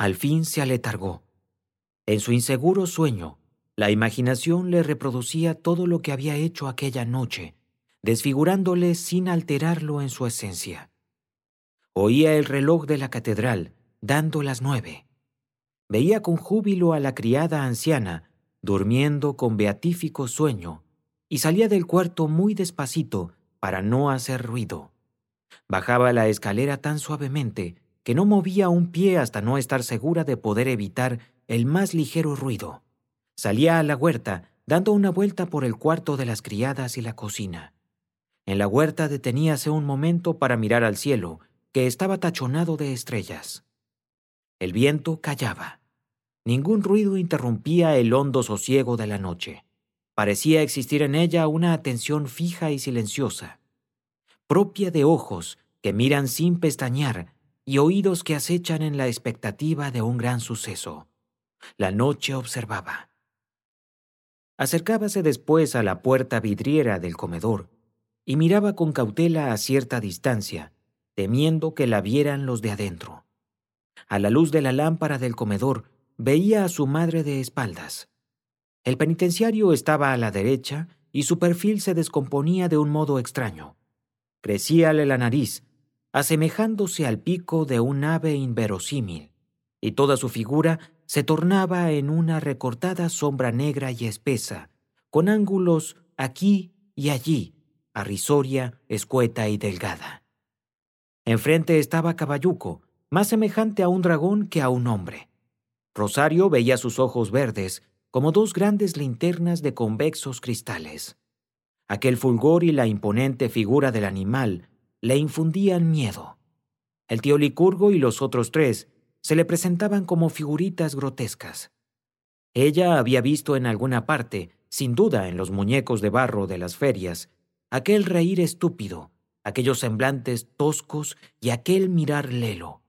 Al fin se aletargó. En su inseguro sueño, la imaginación le reproducía todo lo que había hecho aquella noche, desfigurándole sin alterarlo en su esencia. Oía el reloj de la catedral, dando las 9. Veía con júbilo a la criada anciana, durmiendo con beatífico sueño, y salía del cuarto muy despacito para no hacer ruido. Bajaba la escalera tan suavemente que no movía un pie hasta no estar segura de poder evitar el más ligero ruido. Salía a la huerta, dando una vuelta por el cuarto de las criadas y la cocina. En la huerta deteníase un momento para mirar al cielo, que estaba tachonado de estrellas. El viento callaba. Ningún ruido interrumpía el hondo sosiego de la noche. Parecía existir en ella una atención fija y silenciosa, propia de ojos que miran sin pestañear y oídos que acechan en la expectativa de un gran suceso. La noche observaba. Acercábase después a la puerta vidriera del comedor y miraba con cautela a cierta distancia, temiendo que la vieran los de adentro. A la luz de la lámpara del comedor veía a su madre de espaldas. El penitenciario estaba a la derecha y su perfil se descomponía de un modo extraño. Crecíale la nariz, asemejándose al pico de un ave inverosímil, y toda su figura se tornaba en una recortada sombra negra y espesa, con ángulos aquí y allí, arrisoria, escueta y delgada. Enfrente estaba Caballuco, más semejante a un dragón que a un hombre. Rosario veía sus ojos verdes como dos grandes linternas de convexos cristales. Aquel fulgor y la imponente figura del animal le infundían miedo. El tío Licurgo y los otros 3 se le presentaban como figuritas grotescas. Ella había visto en alguna parte, sin duda en los muñecos de barro de las ferias, aquel reír estúpido, aquellos semblantes toscos y aquel mirar lelo.